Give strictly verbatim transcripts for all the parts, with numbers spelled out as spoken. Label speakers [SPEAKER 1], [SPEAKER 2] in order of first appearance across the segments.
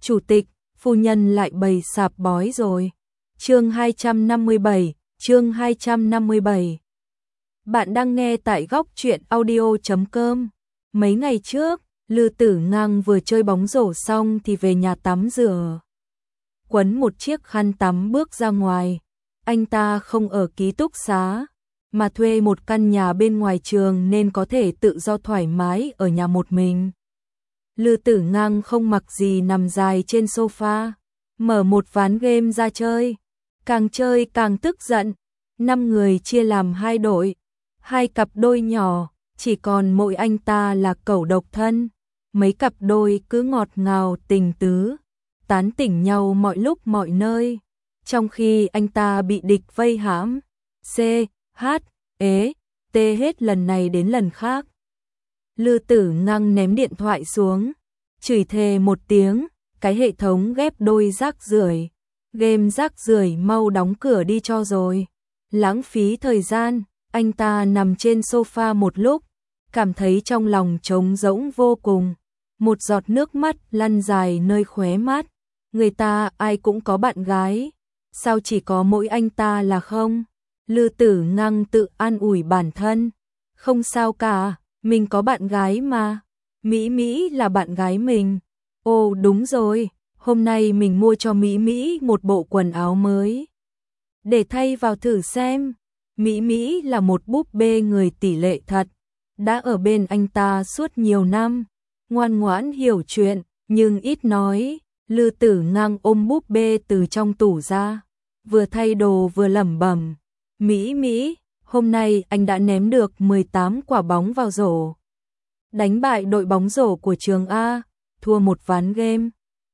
[SPEAKER 1] chủ tịch, phu nhân lại bày sạp bói rồi. Chương hai trăm năm mươi bảy, chương hai trăm năm mươi bảy. Bạn đang nghe tại góc truyện audio chấm com. Mấy ngày trước, Lư Tử Ngang vừa chơi bóng rổ xong thì về nhà tắm rửa. Quấn một chiếc khăn tắm bước ra ngoài. Anh ta không ở ký túc xá, mà thuê một căn nhà bên ngoài trường nên có thể tự do thoải mái ở nhà một mình. Lư Tử Ngang không mặc gì nằm dài trên sofa, mở một ván game ra chơi. Càng chơi càng tức giận, năm người chia làm hai đội, hai cặp đôi nhỏ, chỉ còn mỗi anh ta là cẩu độc thân. Mấy cặp đôi cứ ngọt ngào tình tứ, tán tỉnh nhau mọi lúc mọi nơi, trong khi anh ta bị địch vây hãm. C, H, E, T hết lần này đến lần khác. Lư Tử Ngang ném điện thoại xuống, chửi thề một tiếng, cái hệ thống ghép đôi rác rưởi. Game rác rưởi mau đóng cửa đi cho rồi. Lãng phí thời gian, anh ta nằm trên sofa một lúc, cảm thấy trong lòng trống rỗng vô cùng. Một giọt nước mắt lăn dài nơi khóe mắt. Người ta ai cũng có bạn gái, sao chỉ có mỗi anh ta là không? Lư Tử Ngang tự an ủi bản thân. Không sao cả, mình có bạn gái mà. Mỹ Mỹ là bạn gái mình. Ồ đúng rồi, hôm nay mình mua cho Mỹ Mỹ một bộ quần áo mới. Để thay vào thử xem. Mỹ Mỹ là một búp bê người tỷ lệ thật. Đã ở bên anh ta suốt nhiều năm. Ngoan ngoãn hiểu chuyện, nhưng ít nói. Lư Tử Ngang ôm búp bê từ trong tủ ra, vừa thay đồ vừa lẩm bẩm. Mỹ Mỹ, hôm nay anh đã ném được mười tám quả bóng vào rổ. Đánh bại đội bóng rổ của trường A, thua một ván game.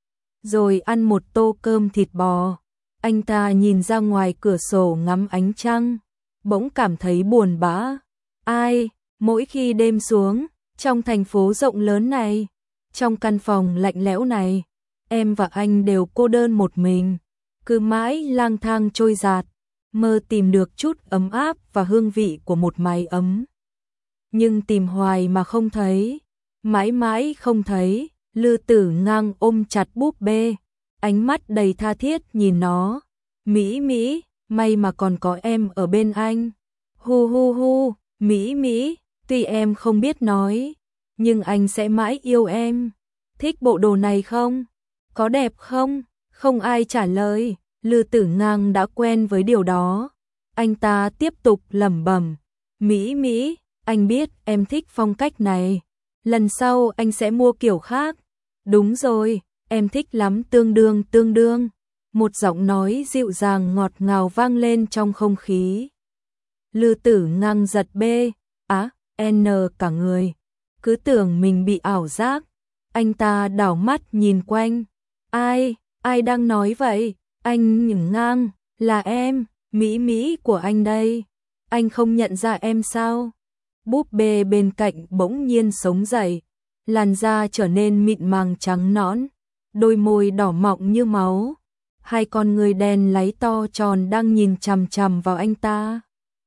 [SPEAKER 1] Rồi ăn một tô cơm thịt bò. Anh ta nhìn ra ngoài cửa sổ ngắm ánh trăng, bỗng cảm thấy buồn bã. Ai, mỗi khi đêm xuống, trong thành phố rộng lớn này, trong căn phòng lạnh lẽo này, em và anh đều cô đơn một mình, cứ mãi lang thang trôi dạt, mơ tìm được chút ấm áp và hương vị của một mái ấm. Nhưng tìm hoài mà không thấy, mãi mãi không thấy. Lư Tử Ngang ôm chặt búp bê, ánh mắt đầy tha thiết nhìn nó. Mỹ Mỹ, may mà còn có em ở bên anh. Hu hu hu, Mỹ Mỹ, tuy em không biết nói, nhưng anh sẽ mãi yêu em. Thích bộ đồ này không? Có đẹp không? Không ai trả lời. Lư Tử Ngang đã quen với điều đó. Anh ta tiếp tục lẩm bẩm. Mỹ Mỹ, anh biết em thích phong cách này. Lần sau anh sẽ mua kiểu khác. Đúng rồi, em thích lắm tương đương tương đương. Một giọng nói dịu dàng ngọt ngào vang lên trong không khí. Lư Tử Ngang giật bê, á, n cả người. Cứ tưởng mình bị ảo giác. Anh ta đảo mắt nhìn quanh. Ai, ai đang nói vậy? Anh Nhửng Ngang, là em, Mỹ Mỹ của anh đây. Anh không nhận ra em sao? Búp bê bên cạnh bỗng nhiên sống dậy, làn da trở nên mịn màng trắng nõn, đôi môi đỏ mọng như máu, hai con người đen láy to tròn đang nhìn chằm chằm vào anh ta.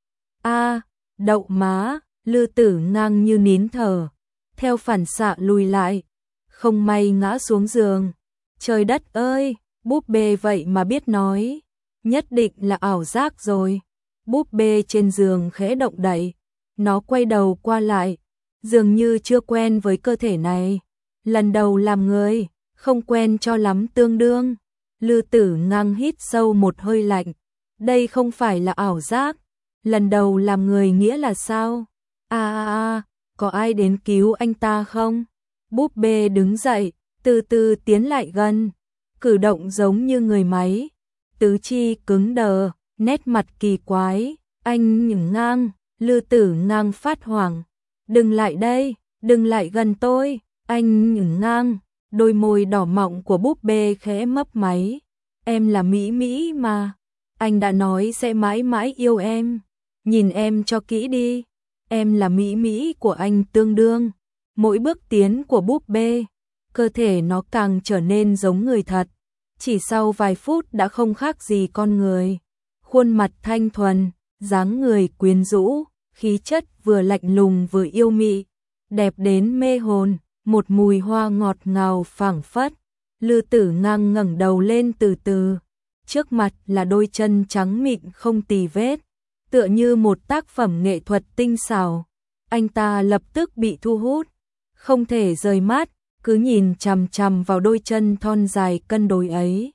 [SPEAKER 1] A, đậu má, Lư Tử Ngang như nín thở, theo phản xạ lùi lại, không may ngã xuống giường. Trời đất ơi, búp bê vậy mà biết nói, nhất định là ảo giác rồi. Búp bê trên giường khẽ động đậy, nó quay đầu qua lại, dường như chưa quen với cơ thể này. Lần đầu làm người, không quen cho lắm tương đương. Lư Tử Ngang hít sâu một hơi lạnh. Đây không phải là ảo giác. Lần đầu làm người nghĩa là sao? À à à, có ai đến cứu anh ta không? Búp bê đứng dậy, từ từ tiến lại gần, cử động giống như người máy, tứ chi cứng đờ, nét mặt kỳ quái. Anh Nhửng Ngang, Lư Tử Ngang phát hoảng. Đừng lại đây, đừng lại gần tôi, anh Nhửng Ngang. Đôi môi đỏ mọng của búp bê khẽ mấp máy. Em là Mỹ Mỹ mà, anh đã nói sẽ mãi mãi yêu em. Nhìn em cho kỹ đi, em là Mỹ Mỹ của anh tương đương. Mỗi bước tiến của búp bê, cơ thể nó càng trở nên giống người thật. Chỉ sau vài phút đã không khác gì con người. Khuôn mặt thanh thuần, dáng người quyến rũ, khí chất vừa lạnh lùng vừa yêu mị, đẹp đến mê hồn, một mùi hoa ngọt ngào phảng phất. Lư Tử Ngang ngẩng đầu lên từ từ, trước mặt là đôi chân trắng mịn không tì vết, tựa như một tác phẩm nghệ thuật tinh xảo. Anh ta lập tức bị thu hút, không thể rời mắt, cứ nhìn chằm chằm vào đôi chân thon dài cân đối ấy.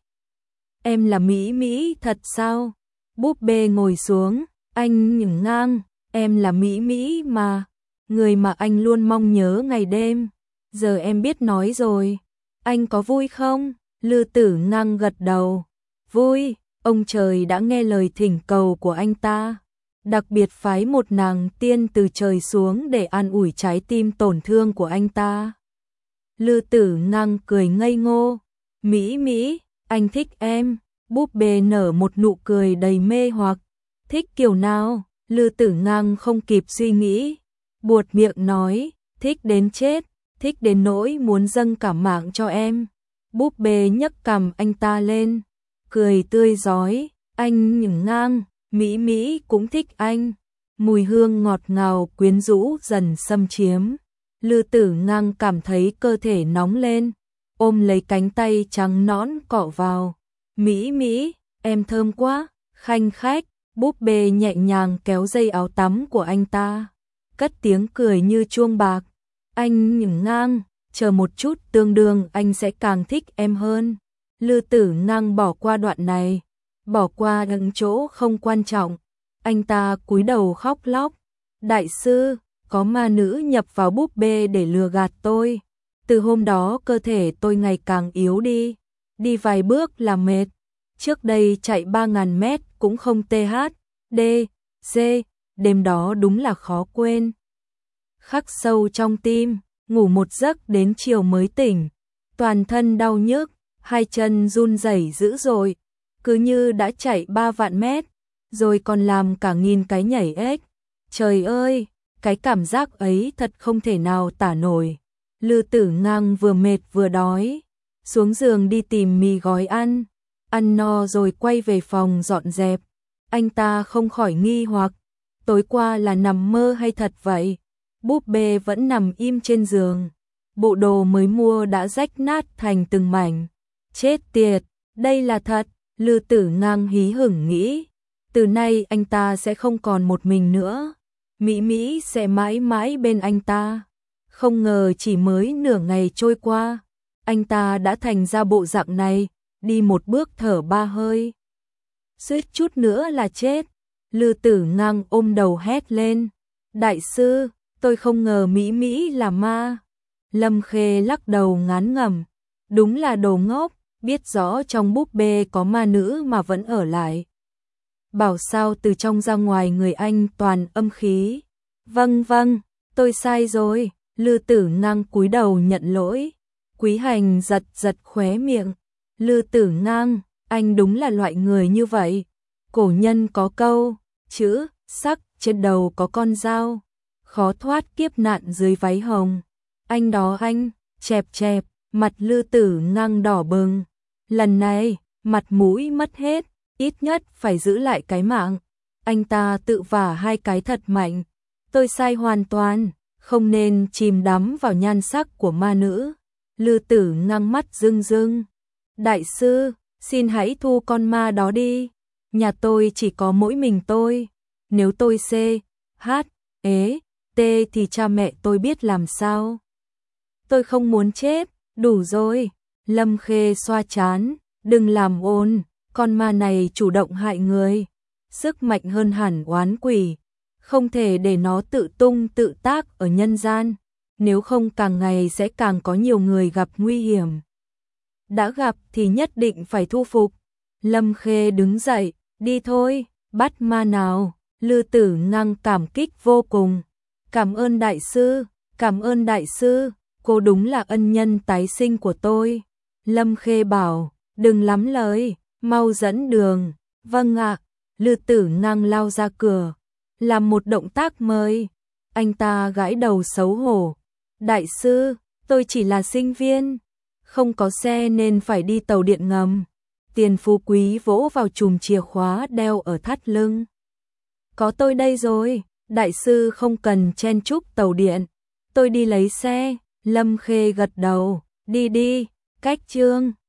[SPEAKER 1] Em là Mỹ Mỹ thật sao? Búp bê ngồi xuống, anh nhửng ngang, em là Mỹ Mỹ mà, người mà anh luôn mong nhớ ngày đêm. Giờ em biết nói rồi, anh có vui không? Lư Tử Ngang gật đầu, vui, ông trời đã nghe lời thỉnh cầu của anh ta, đặc biệt phái một nàng tiên từ trời xuống để an ủi trái tim tổn thương của anh ta. Lư Tử Ngang cười ngây ngô, Mỹ Mỹ, anh thích em. Búp bê nở một nụ cười đầy mê hoặc, thích kiểu nào? Lư Tử Ngang không kịp suy nghĩ, buột miệng nói, thích đến chết, thích đến nỗi muốn dâng cả mạng cho em. Búp bê nhấc cằm anh ta lên, cười tươi rói, anh nhửng ngang, Mỹ Mỹ cũng thích anh. Mùi hương ngọt ngào quyến rũ dần xâm chiếm. Lư Tử Ngang cảm thấy cơ thể nóng lên, ôm lấy cánh tay trắng nõn cọ vào. Mỹ Mỹ, em thơm quá, khanh khách. Búp bê nhẹ nhàng kéo dây áo tắm của anh ta, cất tiếng cười như chuông bạc. Anh nhửng ngang, chờ một chút, tương đương anh sẽ càng thích em hơn. Lư Tử Ngang bỏ qua đoạn này, bỏ qua những chỗ không quan trọng. Anh ta cúi đầu khóc lóc. Đại sư, có ma nữ nhập vào búp bê để lừa gạt tôi. Từ hôm đó cơ thể tôi ngày càng yếu đi, đi vài bước là mệt. Trước đây chạy ba nghìn mét cũng không tê hát đê xê, đêm đó đúng là khó quên. Khắc sâu trong tim, ngủ một giấc đến chiều mới tỉnh, toàn thân đau nhức, hai chân run rẩy dữ dội, cứ như đã chạy ba vạn mét, rồi còn làm cả nghìn cái nhảy ếch. Trời ơi, cái cảm giác ấy thật không thể nào tả nổi. Lư Tử Ngang vừa mệt vừa đói, xuống giường đi tìm mì gói ăn. Ăn no rồi quay về phòng dọn dẹp. Anh ta không khỏi nghi hoặc, tối qua là nằm mơ hay thật vậy? Búp bê vẫn nằm im trên giường, bộ đồ mới mua đã rách nát thành từng mảnh. Chết tiệt, đây là thật. Lư Tử Ngang hí hửng nghĩ, từ nay anh ta sẽ không còn một mình nữa, Mỹ Mỹ sẽ mãi mãi bên anh ta. Không ngờ chỉ mới nửa ngày trôi qua, anh ta đã thành ra bộ dạng này, đi một bước thở ba hơi, suýt chút nữa là chết. Lư Tử Ngang ôm đầu hét lên, đại sư, tôi không ngờ Mỹ Mỹ là ma. Lâm Khê lắc đầu ngán ngẩm, đúng là đồ ngốc, biết rõ trong búp bê có ma nữ mà vẫn ở lại. Bảo sao từ trong ra ngoài người anh toàn âm khí. Vâng vâng, tôi sai rồi. Lư Tử Ngang cúi đầu nhận lỗi. Quý Hành giật giật khóe miệng. Lư Tử Ngang, anh đúng là loại người như vậy. Cổ nhân có câu, chữ sắc trên đầu có con dao, khó thoát kiếp nạn dưới váy hồng. Anh đó anh, chẹp chẹp, mặt Lư Tử Ngang đỏ bừng. Lần này, mặt mũi mất hết, ít nhất phải giữ lại cái mạng. Anh ta tự vả hai cái thật mạnh. Tôi sai hoàn toàn, không nên chìm đắm vào nhan sắc của ma nữ. Lư Tử Ngang mắt rưng rưng. Đại sư, xin hãy thu con ma đó đi. Nhà tôi chỉ có mỗi mình tôi. Nếu tôi C, H, ế, T thì cha mẹ tôi biết làm sao. Tôi không muốn chết, đủ rồi. Lâm Khê xoa trán, đừng làm ồn, con ma này chủ động hại người. Sức mạnh hơn hẳn oán quỷ, không thể để nó tự tung tự tác ở nhân gian, nếu không càng ngày sẽ càng có nhiều người gặp nguy hiểm. Đã gặp thì nhất định phải thu phục. Lâm Khê đứng dậy, đi thôi, bắt ma nào. Lư Tử Ngang cảm kích vô cùng. Cảm ơn đại sư, cảm ơn đại sư, cô đúng là ân nhân tái sinh của tôi. Lâm Khê bảo, đừng lắm lời, mau dẫn đường. Vâng ạ. Lư Tử Ngang lao ra cửa, làm một động tác mời. Anh ta gãi đầu xấu hổ. Đại sư, tôi chỉ là sinh viên, không có xe nên phải đi tàu điện ngầm. Tiền Phú Quý vỗ vào chùm chìa khóa đeo ở thắt lưng. Có tôi đây rồi, đại sư không cần chen chúc tàu điện, tôi đi lấy xe. Lâm Khê gật đầu, đi đi, cách chương